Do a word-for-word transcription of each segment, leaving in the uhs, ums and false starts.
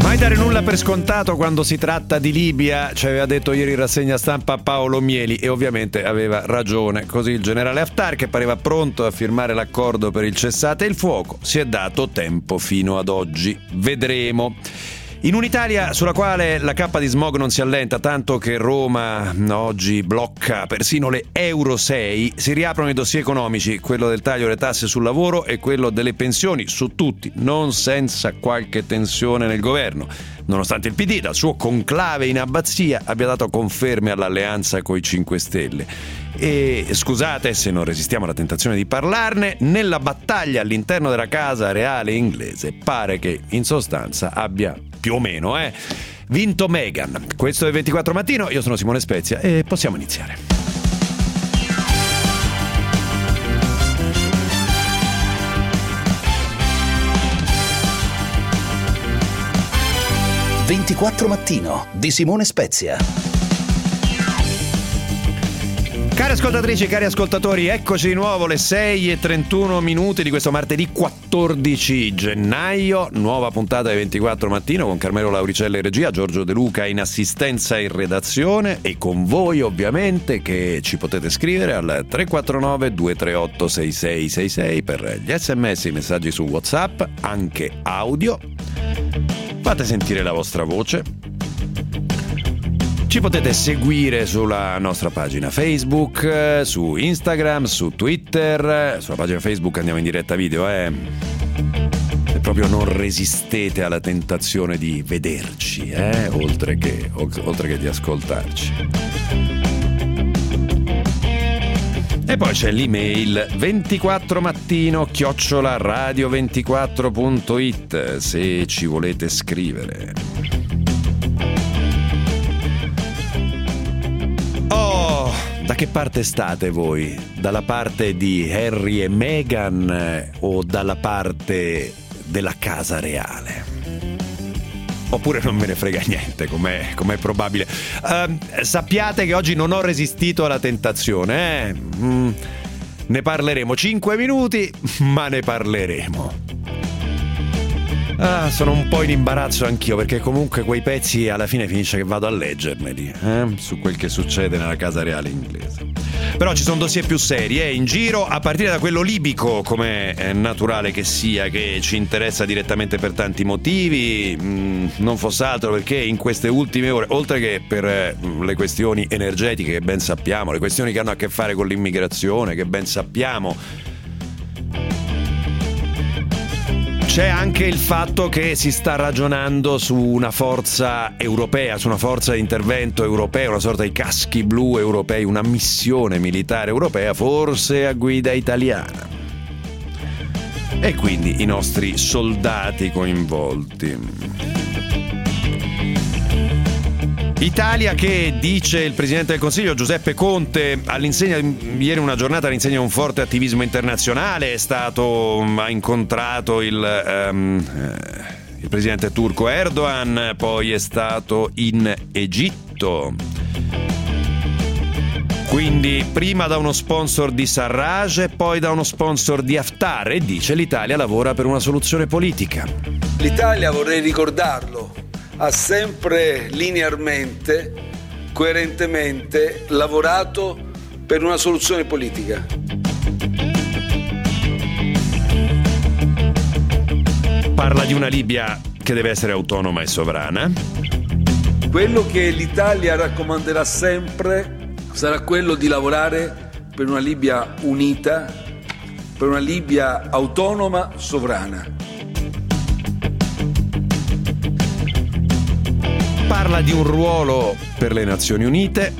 Mai dare nulla per scontato quando si tratta di Libia, ci aveva detto ieri in rassegna stampa Paolo Mieli, e ovviamente aveva ragione. Così il generale Haftar, che pareva pronto a firmare l'accordo per il cessate il fuoco, si è dato tempo fino ad oggi. Vedremo. In un'Italia sulla quale la cappa di smog non si allenta, tanto che Roma oggi blocca persino le Euro sei, si riaprono i dossier economici, quello del taglio delle tasse sul lavoro e quello delle pensioni, su tutti, non senza qualche tensione nel governo, nonostante il P D dal suo conclave in abbazia abbia dato conferme all'alleanza coi cinque Stelle. E scusate se non resistiamo alla tentazione di parlarne, nella battaglia all'interno della casa reale inglese pare che in sostanza abbia più o meno eh, vinto Meghan. Questo è ventiquattro Mattino, io sono Simone Spezia e possiamo iniziare. ventiquattro Mattino di Simone Spezia. Cari ascoltatrici, cari ascoltatori, eccoci di nuovo alle sei e trentuno minuti di questo martedì quattordici gennaio, nuova puntata di ventiquattro Mattino con Carmelo Lauricella in regia, Giorgio De Luca in assistenza e in redazione, e con voi ovviamente che ci potete scrivere al tre quattro nove due tre otto sei sei sei sei per gli sms, i messaggi su WhatsApp, anche audio. Fate sentire la vostra voce. Ci potete seguire sulla nostra pagina Facebook, su Instagram, su Twitter. Sulla pagina Facebook andiamo in diretta video, eh. E proprio non resistete alla tentazione di vederci, eh, oltre che, oltre che di ascoltarci. E poi c'è l'email ventiquattro mattino chiocciola radio ventiquattro punto it se ci volete scrivere. Oh, da che parte state voi? Dalla parte di Harry e Meghan eh, o dalla parte della casa reale? Oppure non me ne frega niente, com'è, com'è probabile. Uh, sappiate che oggi non ho resistito alla tentazione, eh? Mm, ne parleremo cinque minuti, ma ne parleremo. Ah, sono un po' in imbarazzo anch'io, perché comunque quei pezzi alla fine finisce che vado a leggermeli, eh? Su quel che succede nella casa reale inglese. Però ci sono dossier più seri eh, in giro, a partire da quello libico, come è naturale che sia, che ci interessa direttamente per tanti motivi, mh, non fosse altro perché in queste ultime ore, oltre che per eh, le questioni energetiche che ben sappiamo, le questioni che hanno a che fare con l'immigrazione che ben sappiamo, c'è anche il fatto che si sta ragionando su una forza europea, su una forza di intervento europea, una sorta di caschi blu europei, una missione militare europea, forse a guida italiana. E quindi i nostri soldati coinvolti. Italia che, dice il Presidente del Consiglio Giuseppe Conte, all'insegna ieri una giornata all'insegna di un forte attivismo internazionale, è stato, ha incontrato il, um, il Presidente turco Erdogan, poi è stato in Egitto. Quindi prima da uno sponsor di Sarraj e poi da uno sponsor di Haftar, e dice l'Italia lavora per una soluzione politica. L'Italia, vorrei ricordarlo, ha sempre linearmente, coerentemente lavorato per una soluzione politica. Parla di una Libia che deve essere autonoma e sovrana. Quello che l'Italia raccomanderà sempre sarà quello di lavorare per una Libia unita, per una Libia autonoma, sovrana. Parla di un ruolo per le Nazioni Unite.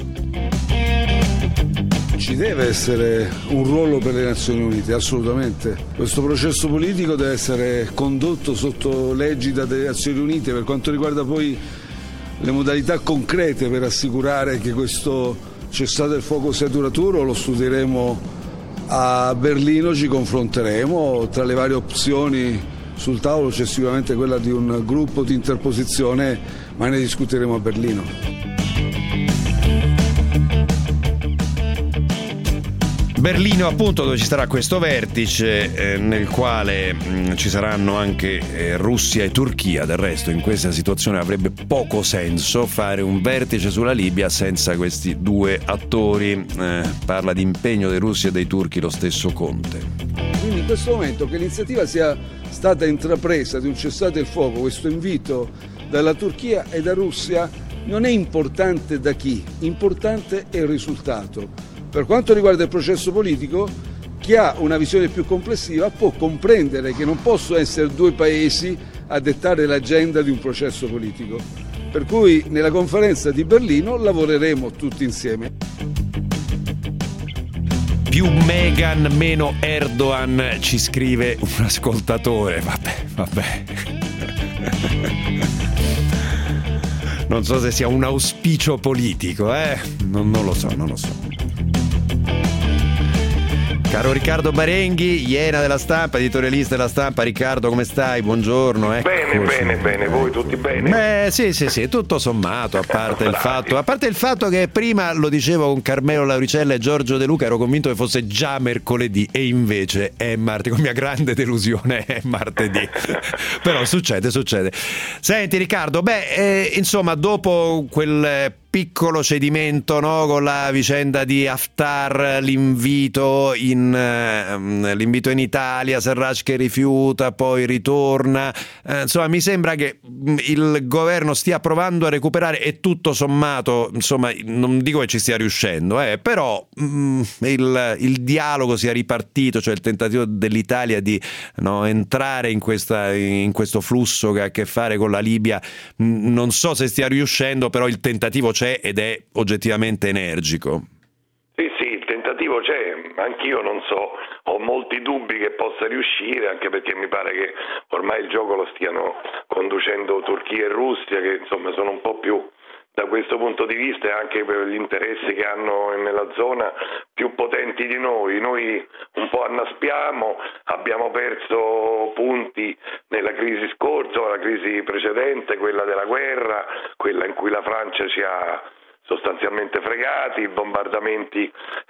Ci deve essere un ruolo per le Nazioni Unite, assolutamente. Questo processo politico deve essere condotto sotto l'egida delle Nazioni Unite. Per quanto riguarda poi le modalità concrete per assicurare che questo cessate il fuoco sia duraturo, lo studieremo a Berlino, ci confronteremo. Tra le varie opzioni sul tavolo c'è sicuramente quella di un gruppo di interposizione, ma ne discuteremo a Berlino. Berlino, appunto, dove ci sarà questo vertice eh, nel quale mh, ci saranno anche eh, Russia e Turchia. Del resto in questa situazione avrebbe poco senso fare un vertice sulla Libia senza questi due attori. Eh, parla di impegno dei russi e dei turchi lo stesso Conte. Quindi in questo momento che l'iniziativa sia stata intrapresa di un cessate il fuoco, questo invito dalla Turchia e da Russia, non è importante da chi, importante è il risultato. Per quanto riguarda il processo politico, chi ha una visione più complessiva può comprendere che non possono essere due paesi a dettare l'agenda di un processo politico. Per cui nella conferenza di Berlino lavoreremo tutti insieme. Più Meghan, meno Erdogan, ci scrive un ascoltatore. Vabbè, vabbè. Non so se sia un auspicio politico, eh? Non, non lo so, non lo so. Caro Riccardo Barenghi, Iena della Stampa, editorialista della Stampa. Riccardo, come stai? Buongiorno. Ecco. Bene, bene, bene. Voi tutti bene? Beh, sì, sì, sì, tutto sommato, a parte il fatto, a parte il fatto che prima lo dicevo con Carmelo Lauricella e Giorgio De Luca, ero convinto che fosse già mercoledì e invece è martedì, con mia grande delusione è martedì. Però succede, succede. Senti Riccardo, beh, eh, insomma, dopo quel piccolo cedimento, no, con la vicenda di Haftar, l'invito in eh, l'invito in Italia, Sarraj che rifiuta, poi ritorna, eh, insomma mi sembra che il governo stia provando a recuperare e tutto sommato, insomma, non dico che ci stia riuscendo, eh, però mh, il, il dialogo sia ripartito, cioè il tentativo dell'Italia di, no, entrare in questa in questo flusso che ha a che fare con la Libia, mh, non so se stia riuscendo, però il tentativo c'è ed è oggettivamente energico. Sì, sì, il tentativo c'è, anch'io non so, ho molti dubbi che possa riuscire, anche perché mi pare che ormai il gioco lo stiano conducendo Turchia e Russia, che insomma sono un po' più, da questo punto di vista e anche per gli interessi che hanno nella zona, più potenti di noi. Noi un po' annaspiamo, abbiamo perso punti nella crisi scorsa, la crisi precedente, quella della guerra, quella in cui la Francia ci ha sostanzialmente fregati, i bombardamenti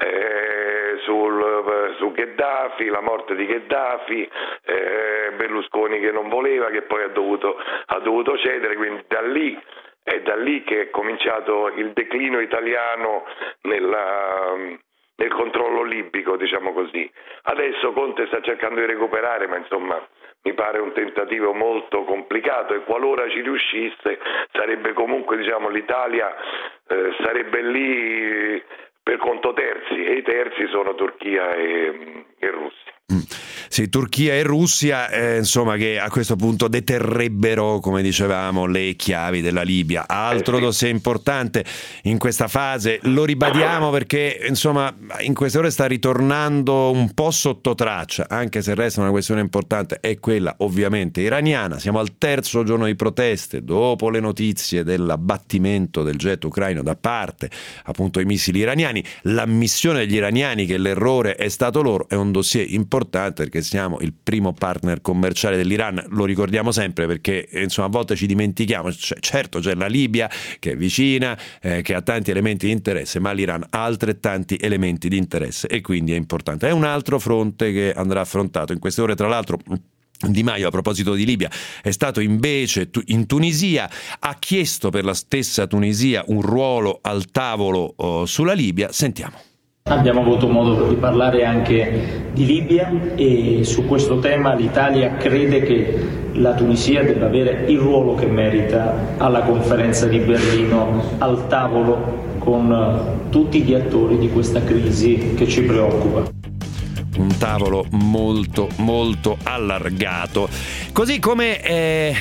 eh, sul, su Gheddafi, la morte di Gheddafi, eh, Berlusconi che non voleva, che poi ha dovuto, ha dovuto cedere, quindi da lì è da lì che è cominciato il declino italiano nella, nel controllo libico, diciamo così. Adesso Conte sta cercando di recuperare, ma insomma mi pare un tentativo molto complicato, e qualora ci riuscisse sarebbe comunque, diciamo, l'Italia eh, sarebbe lì per conto terzi, e i terzi sono Turchia e, e Russia. Mm. Sì, Turchia e Russia, eh, insomma, che a questo punto deterrebbero, come dicevamo, le chiavi della Libia. Altro eh sì. dossier importante in questa fase, lo ribadiamo perché, insomma, in queste ore sta ritornando un po' sotto traccia, anche se resta una questione importante, è quella ovviamente iraniana. Siamo al terzo giorno di proteste, dopo le notizie dell'abbattimento del jet ucraino da parte, appunto, dei missili iraniani. L'ammissione degli iraniani che l'errore è stato loro è un dossier importante, perché siamo il primo partner commerciale dell'Iran, lo ricordiamo sempre perché insomma a volte ci dimentichiamo. C- certo c'è la Libia che è vicina, eh, che ha tanti elementi di interesse, ma l'Iran ha altrettanti elementi di interesse e quindi è importante. È un altro fronte che andrà affrontato in queste ore. Tra l'altro Di Maio, a proposito di Libia, è stato invece in Tunisia, ha chiesto per la stessa Tunisia un ruolo al tavolo oh, sulla Libia. Sentiamo. Abbiamo avuto modo di parlare anche di Libia e su questo tema l'Italia crede che la Tunisia debba avere il ruolo che merita alla conferenza di Berlino, al tavolo con tutti gli attori di questa crisi che ci preoccupa. Un tavolo molto molto allargato, così come eh,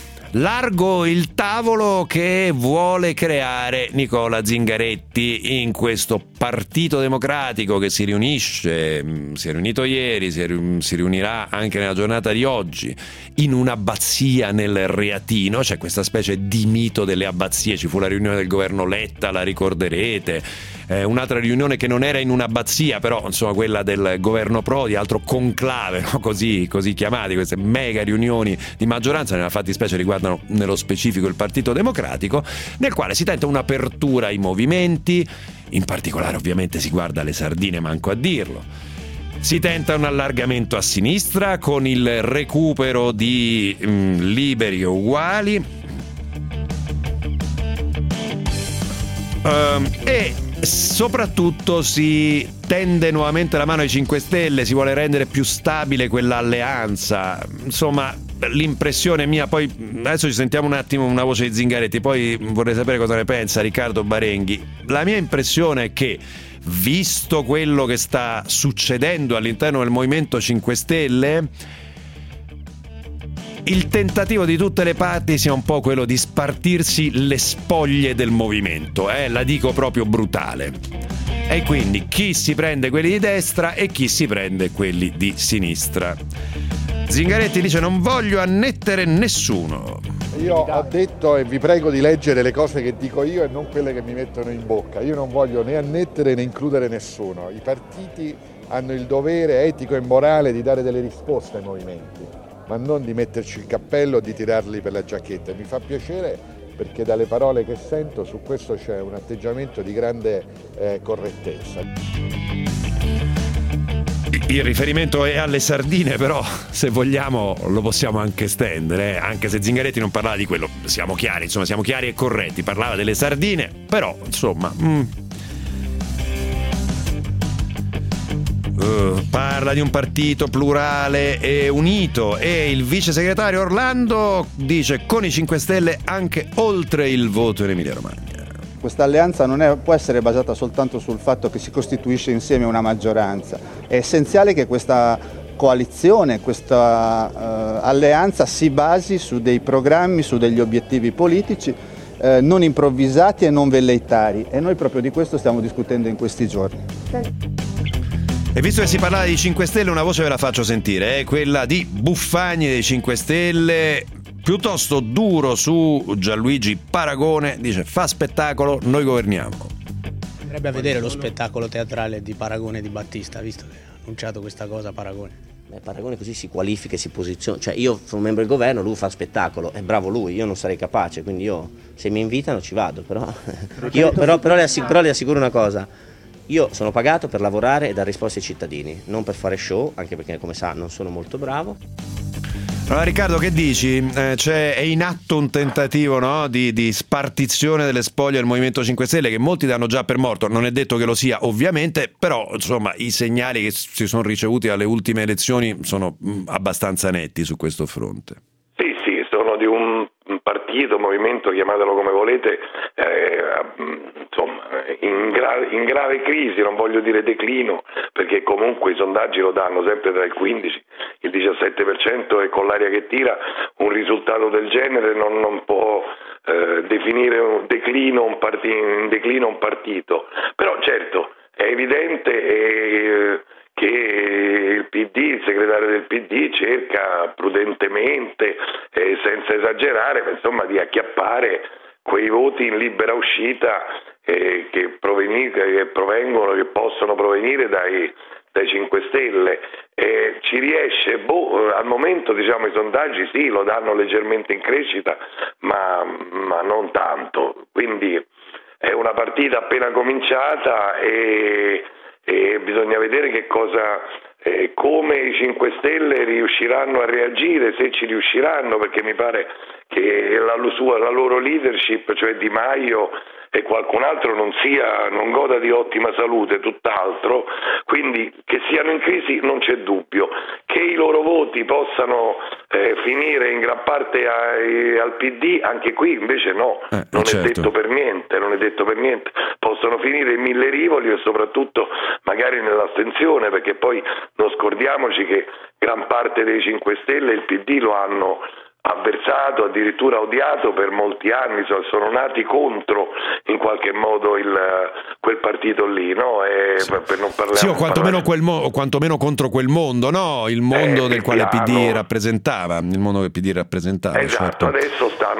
largo il tavolo che vuole creare Nicola Zingaretti in questo Partito Democratico che si riunisce, si è riunito ieri, si, è, si riunirà anche nella giornata di oggi in un'abbazia nel Reatino. C'è questa specie di mito delle abbazie, ci fu la riunione del governo Letta, la ricorderete, eh, un'altra riunione che non era in un'abbazia, però insomma quella del governo Prodi, altro conclave, no? così, così chiamati, queste mega riunioni di maggioranza, nella fattispecie riguardano nello specifico il Partito Democratico, nel quale si tenta un'apertura ai movimenti. in particolare ovviamente si guarda alle sardine, manco a dirlo. Si tenta un allargamento a sinistra con il recupero di mh, liberi e uguali um, e soprattutto si tende nuovamente la mano ai cinque Stelle, si vuole rendere più stabile quell'alleanza. Insomma, l'impressione mia, poi adesso ci sentiamo un attimo una voce di Zingaretti, poi vorrei sapere cosa ne pensa Riccardo Barenghi. La mia impressione è che, visto quello che sta succedendo all'interno del Movimento cinque Stelle, il tentativo di tutte le parti sia un po' quello di spartirsi le spoglie del movimento, eh? La dico proprio brutale. E quindi chi si prende quelli di destra e chi si prende quelli di sinistra. Zingaretti dice: non voglio annettere nessuno. Io ho detto, e vi prego di leggere le cose che dico io e non quelle che mi mettono in bocca, io non voglio né annettere né includere nessuno. I partiti hanno il dovere etico e morale di dare delle risposte ai movimenti, ma non di metterci il cappello o di tirarli per la giacchetta. Mi fa piacere perché dalle parole che sento su questo c'è un atteggiamento di grande eh, correttezza. Il riferimento è alle sardine, però se vogliamo lo possiamo anche estendere, eh? Anche se Zingaretti non parlava di quello, siamo chiari, insomma siamo chiari e corretti, parlava delle sardine, però insomma mm. uh, parla di un partito plurale e unito, e il vice segretario Orlando dice con i cinque Stelle anche oltre il voto in Emilia Romagna. Questa alleanza non è, può essere basata soltanto sul fatto che si costituisce insieme una maggioranza. È essenziale che questa coalizione, questa uh, alleanza si basi su dei programmi, su degli obiettivi politici uh, non improvvisati e non velleitari, e noi proprio di questo stiamo discutendo in questi giorni. E visto che si parlava di cinque Stelle, una voce ve la faccio sentire, è quella di Buffagni dei cinque Stelle, piuttosto duro su Gianluigi Paragone, dice: fa spettacolo, noi governiamo. Andrebbe a vedere lo spettacolo teatrale di Paragone e di Battista, visto che ha annunciato questa cosa Paragone. Beh, Paragone così si qualifica e si posiziona, cioè io sono membro del governo, lui fa spettacolo, è bravo lui, io non sarei capace, quindi io se mi invitano ci vado, però, io, però, però, le assicuro, però le assicuro una cosa, io sono pagato per lavorare e dare risposte ai cittadini, non per fare show, anche perché come sa non sono molto bravo. Allora Riccardo, che dici? Eh, c'è, è in atto un tentativo, no? di, di spartizione delle spoglie del Movimento cinque Stelle, che molti danno già per morto, non è detto che lo sia ovviamente, però insomma i segnali che si sono ricevuti alle ultime elezioni sono mh, abbastanza netti su questo fronte. Sì, sì, sono di un partito, movimento, chiamatelo come volete, eh, insomma in grave, in grave crisi, non voglio dire declino, perché comunque i sondaggi lo danno sempre tra il quindici e il diciassette per cento, e con l'aria che tira un risultato del genere non, non può eh, definire un declino un, partito, un declino un partito, però certo è evidente eh, che il P D, il segretario del P D cerca prudentemente, eh, senza esagerare, insomma, di acchiappare quei voti in libera uscita eh, che, proveni- che provengono, che possono provenire dai, dai cinque Stelle. Eh, ci riesce, boh, al momento diciamo i sondaggi sì, lo danno leggermente in crescita, ma, ma non tanto, quindi è una partita appena cominciata e e bisogna vedere che cosa, eh, come i cinque Stelle riusciranno a reagire, se ci riusciranno, perché mi pare che la, sua, la loro leadership, cioè Di Maio e qualcun altro, non sia, non goda di ottima salute, tutt'altro, quindi che siano in crisi non c'è dubbio, che i loro voti possano eh, finire in gran parte ai, al P D, anche qui invece no, eh, non certo. è detto per niente, non è detto per niente, possono finire in mille rivoli e soprattutto magari nell'astensione, perché poi non scordiamoci che gran parte dei cinque Stelle il P D lo hanno avversato, addirittura odiato per molti anni, sono nati contro in qualche modo il, quel partito lì, no? E sì. per non parlare, sì, o quantomeno, quel mo- quantomeno contro quel mondo, no? Il mondo eh, del quale il P D rappresentava, il mondo che il P D rappresentava. Esatto, certo. Adesso stanno,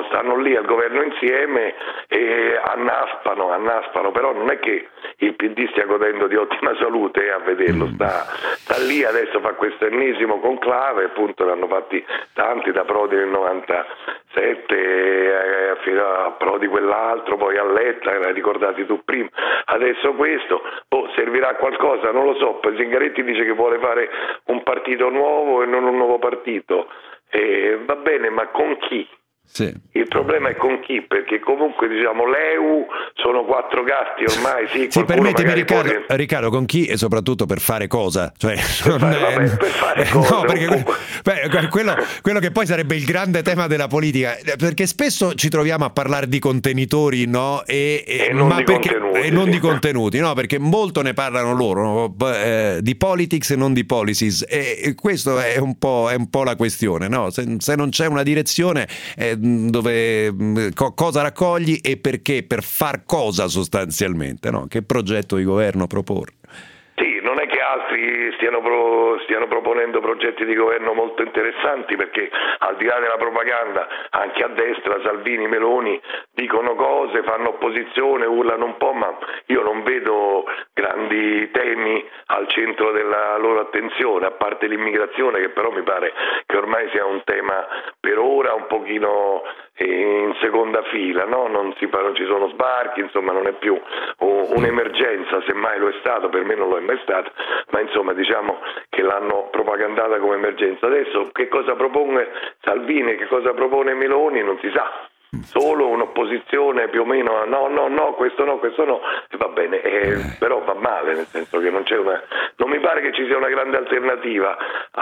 stanno lì al governo insieme e annaspano, annaspano, però non è che il P D stia godendo di ottima salute eh, a vederlo, sta, sta lì adesso, fa questo ennesimo conclave, appunto l'hanno fatti tanti, da Prodi nel novantasette eh, fino a Prodi quell'altro, poi a Letta, l'hai ricordati tu prima, adesso questo, oh, servirà a qualcosa, non lo so, poi Zingaretti dice che vuole fare un partito nuovo e non un nuovo partito, eh, va bene, ma con chi? Sì. Il problema è con chi, perché comunque diciamo l'E U sono quattro gatti ormai. Sì, sì, permettimi Riccardo, può... Riccardo, con chi e soprattutto per fare cosa? Cioè, per fare, vabbè, per fare cosa? No, perché beh, quello, quello che poi sarebbe il grande tema della politica, perché spesso ci troviamo a parlare di contenitori, no? E, e, e non, ma di, perché, contenuti, e non sì. di contenuti, no? Perché molto ne parlano loro, no? eh, di politics e non di policies, e, e questo è un po', è un po' la questione, no? Se, se non c'è una direzione eh, dove Co- cosa raccogli e perché, per far cosa sostanzialmente, no? Che progetto di governo proporre? Sì, non è che altri stiano, pro, stiano proponendo progetti di governo molto interessanti, perché al di là della propaganda anche a destra Salvini, Meloni dicono cose, fanno opposizione, urlano un po', ma io non vedo grandi temi al centro della loro attenzione, a parte l'immigrazione, che però mi pare che ormai sia un tema per ora un pochino in seconda fila, no? Non si non ci sono sbarchi, insomma non è più un'emergenza, semmai lo è stato, per me non lo è mai stato, ma insomma diciamo che l'hanno propagandata come emergenza. Adesso che cosa propone Salvini, che cosa propone Meloni non si sa, solo un'opposizione più o meno no no no questo no questo no e va bene, eh, però va male, nel senso che non c'è una, non mi pare che ci sia una grande alternativa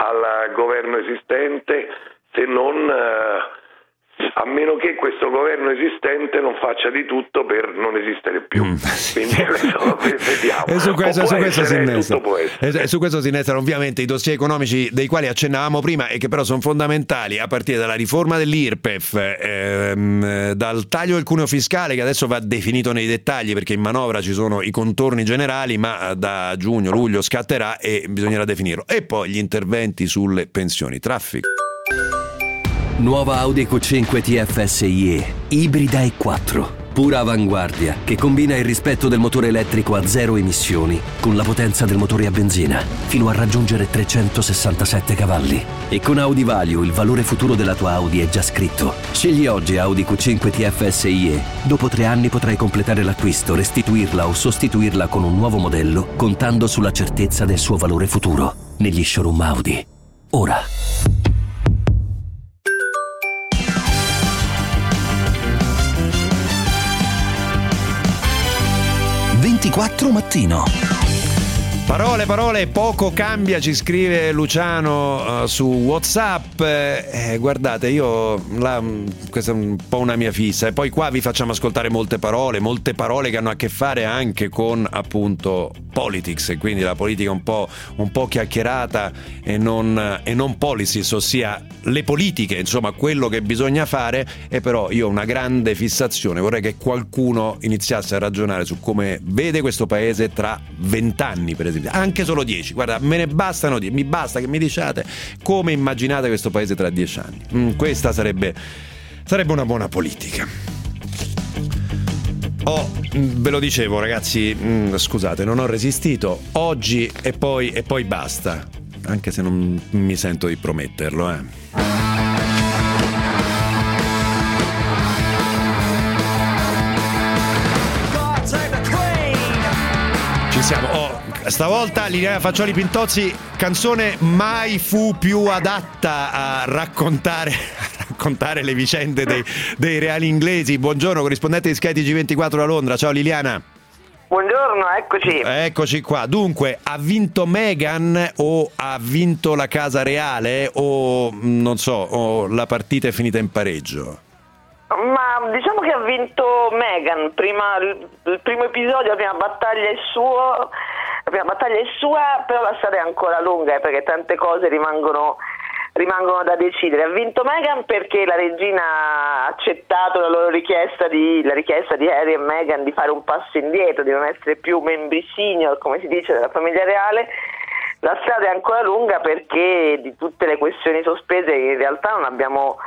al governo esistente, se non eh, a meno che questo governo esistente non faccia di tutto per non esistere più. Mm. Quindi questo, vediamo. E su questo, su questo si innesta. E su questo si innestano ovviamente i dossier economici dei quali accennavamo prima e che però sono fondamentali, a partire dalla riforma dell'I R P E F, ehm, dal taglio del cuneo fiscale, che adesso va definito nei dettagli perché in manovra ci sono i contorni generali, ma da giugno, luglio scatterà e bisognerà definirlo. E poi gli interventi sulle pensioni, traffico. Nuova Audi Q cinque T F S I E, ibrida e quattro, pura avanguardia, che combina il rispetto del motore elettrico a zero emissioni con la potenza del motore a benzina, fino a raggiungere trecentosessantasette cavalli. E con Audi Value il valore futuro della tua Audi è già scritto. Scegli oggi Audi Q cinque T F S I E. Dopo tre anni potrai completare l'acquisto, restituirla o sostituirla con un nuovo modello, contando sulla certezza del suo valore futuro. Negli showroom Audi. Ora. ventiquattro mattino. Parole, parole, poco cambia, ci scrive Luciano uh, su WhatsApp. Eh, guardate, io la, questa è un po' una mia fissa. E poi qua vi facciamo ascoltare molte parole, molte parole che hanno a che fare anche con appunto politics, e quindi la politica un po', un po' chiacchierata e non, e non policies, ossia le politiche, insomma quello che bisogna fare. E però io ho una grande fissazione, vorrei che qualcuno iniziasse a ragionare su come vede questo paese tra vent'anni, per esempio. Anche solo dieci, guarda, me ne bastano dieci, mi basta che mi diciate come immaginate questo paese tra dieci anni. Mm, questa sarebbe sarebbe una buona politica. Oh, ve lo dicevo ragazzi, mm, scusate, non ho resistito oggi e poi e poi basta, anche se non mi sento di prometterlo, eh. Ci siamo. Oh, stavolta Liliana Faccioli Pintozzi, canzone mai fu più adatta a raccontare, a raccontare le vicende dei, dei reali inglesi. Buongiorno, corrispondente di Sky T G ventiquattro da Londra. Ciao Liliana. Buongiorno, eccoci. Eccoci qua. Dunque, ha vinto Meghan o ha vinto la Casa Reale o non so, o la partita è finita in pareggio? Ma diciamo che ha vinto Meghan, prima, il primo episodio, la prima battaglia è suo, la prima battaglia è sua, però la strada è ancora lunga eh, perché tante cose rimangono, rimangono da decidere. Ha vinto Meghan perché la regina ha accettato la loro richiesta di, la richiesta di Harry e Meghan di fare un passo indietro, di non essere più membri senior, come si dice, della famiglia reale. La strada è ancora lunga perché di tutte le questioni sospese in realtà non abbiamo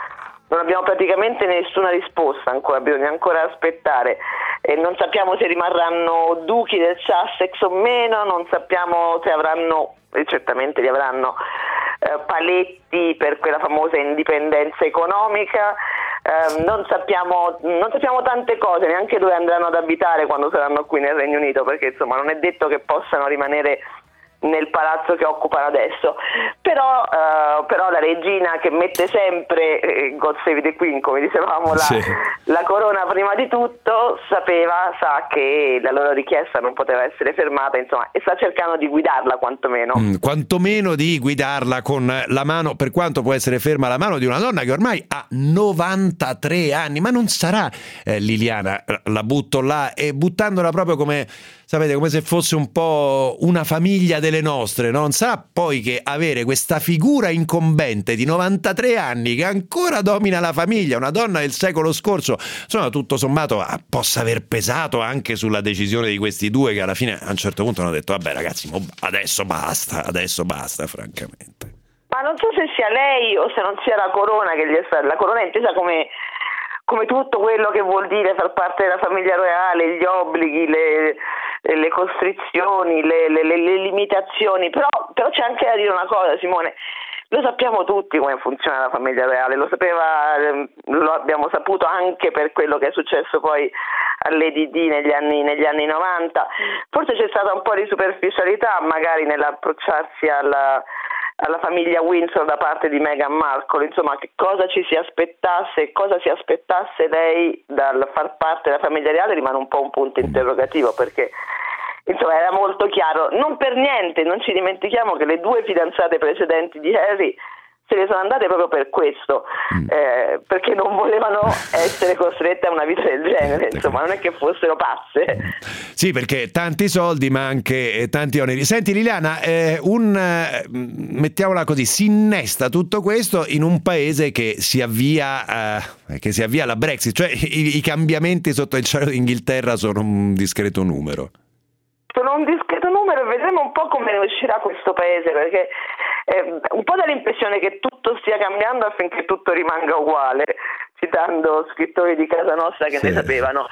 non abbiamo praticamente nessuna risposta ancora, bisogna ancora aspettare. E non sappiamo se rimarranno duchi del Sussex o meno, non sappiamo se avranno, e certamente li avranno, eh, paletti per quella famosa indipendenza economica. Eh, non sappiamo non sappiamo tante cose, neanche dove andranno ad abitare quando saranno qui nel Regno Unito, perché insomma non è detto che possano rimanere nel palazzo che occupano adesso, però, uh, però la regina, che mette sempre eh, God Save the Queen, come dicevamo, la, sì. la corona prima di tutto, sapeva, sa che la loro richiesta non poteva essere fermata, insomma, e sta cercando di guidarla quantomeno. Mm, quantomeno di guidarla con la mano, per quanto può essere ferma la mano di una donna che ormai ha novantatré anni, ma non sarà eh, Liliana, la butto là, e buttandola proprio come, sapete, come se fosse un po' una famiglia delle nostre, non sarà poi che avere questa figura incombente di novantatré anni che ancora domina la famiglia, una donna del secolo scorso, insomma, tutto sommato possa aver pesato anche sulla decisione di questi due, che alla fine a un certo punto hanno detto vabbè ragazzi, adesso basta, adesso basta francamente. Ma non so se sia lei o se non sia la corona che gli è stata, la corona è intesa come come tutto quello che vuol dire far parte della famiglia reale, gli obblighi, le, le costrizioni, le, le, le limitazioni, però, però c'è anche da dire una cosa, Simone, lo sappiamo tutti come funziona la famiglia reale, lo sapeva, lo abbiamo saputo anche per quello che è successo poi all'E D D negli anni, negli anni novanta, forse c'è stata un po' di superficialità magari nell'approcciarsi alla alla famiglia Windsor da parte di Meghan Markle, insomma, che cosa ci si aspettasse, cosa si aspettasse lei dal far parte della famiglia reale rimane un po' un punto interrogativo, perché insomma era molto chiaro, non per niente, non ci dimentichiamo che le due fidanzate precedenti di Harry se ne sono andate proprio per questo, eh, perché non volevano essere costrette a una vita del genere, insomma, non è che fossero pazze. Sì, perché tanti soldi ma anche tanti oneri. Senti Liliana, eh, un eh, mettiamola così, si innesta tutto questo in un paese che si avvia eh, che si avvia alla Brexit, cioè i, i cambiamenti sotto il cielo d'Inghilterra sono un discreto numero. Sono un discreto numero e vedremo un po' come ne uscirà questo paese, perché eh, un po' dà l'impressione che tutto stia cambiando affinché tutto rimanga uguale, citando scrittori di casa nostra che sì. ne sapevano.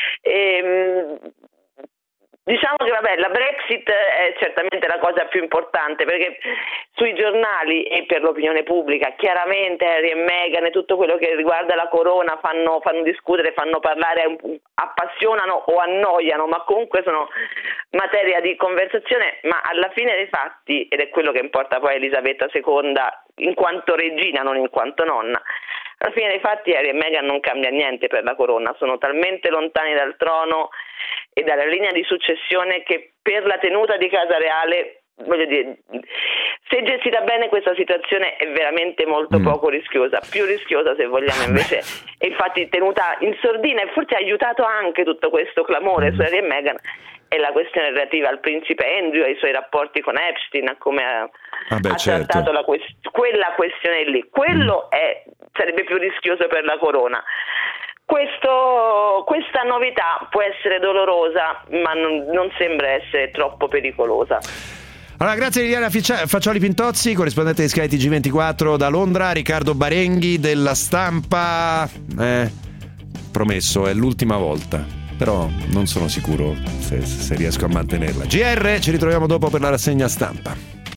E, diciamo che vabbè, la Brexit è certamente la cosa più importante, perché sui giornali e per l'opinione pubblica chiaramente Harry e Meghan e tutto quello che riguarda la corona fanno, fanno discutere, fanno parlare, appassionano o annoiano, ma comunque sono materia di conversazione, ma alla fine dei fatti, ed è quello che importa poi a Elisabetta seconda in quanto regina, non in quanto nonna, alla fine dei fatti Harry e Meghan non cambia niente per la corona, sono talmente lontani dal trono e dalla linea di successione che per la tenuta di casa reale, voglio dire, se gestita bene questa situazione è veramente molto mm. poco rischiosa, più rischiosa se vogliamo invece è infatti tenuta in sordina, e forse ha aiutato anche tutto questo clamore mm. su Harry e Meghan è la questione relativa al principe Andrew, ai suoi rapporti con Epstein, a come ha, ah beh, ha certo. trattato la quest- quella questione lì, quello mm. è, sarebbe più rischioso per la corona. Questo, questa novità può essere dolorosa, ma non, non sembra essere troppo pericolosa. Allora, grazie Liliana Faccioli Pintozzi, corrispondente di Sky T G ventiquattro da Londra, Riccardo Barenghi della Stampa. Eh, promesso, è l'ultima volta, però non sono sicuro se, se riesco a mantenerla. G R, ci ritroviamo dopo per la rassegna stampa.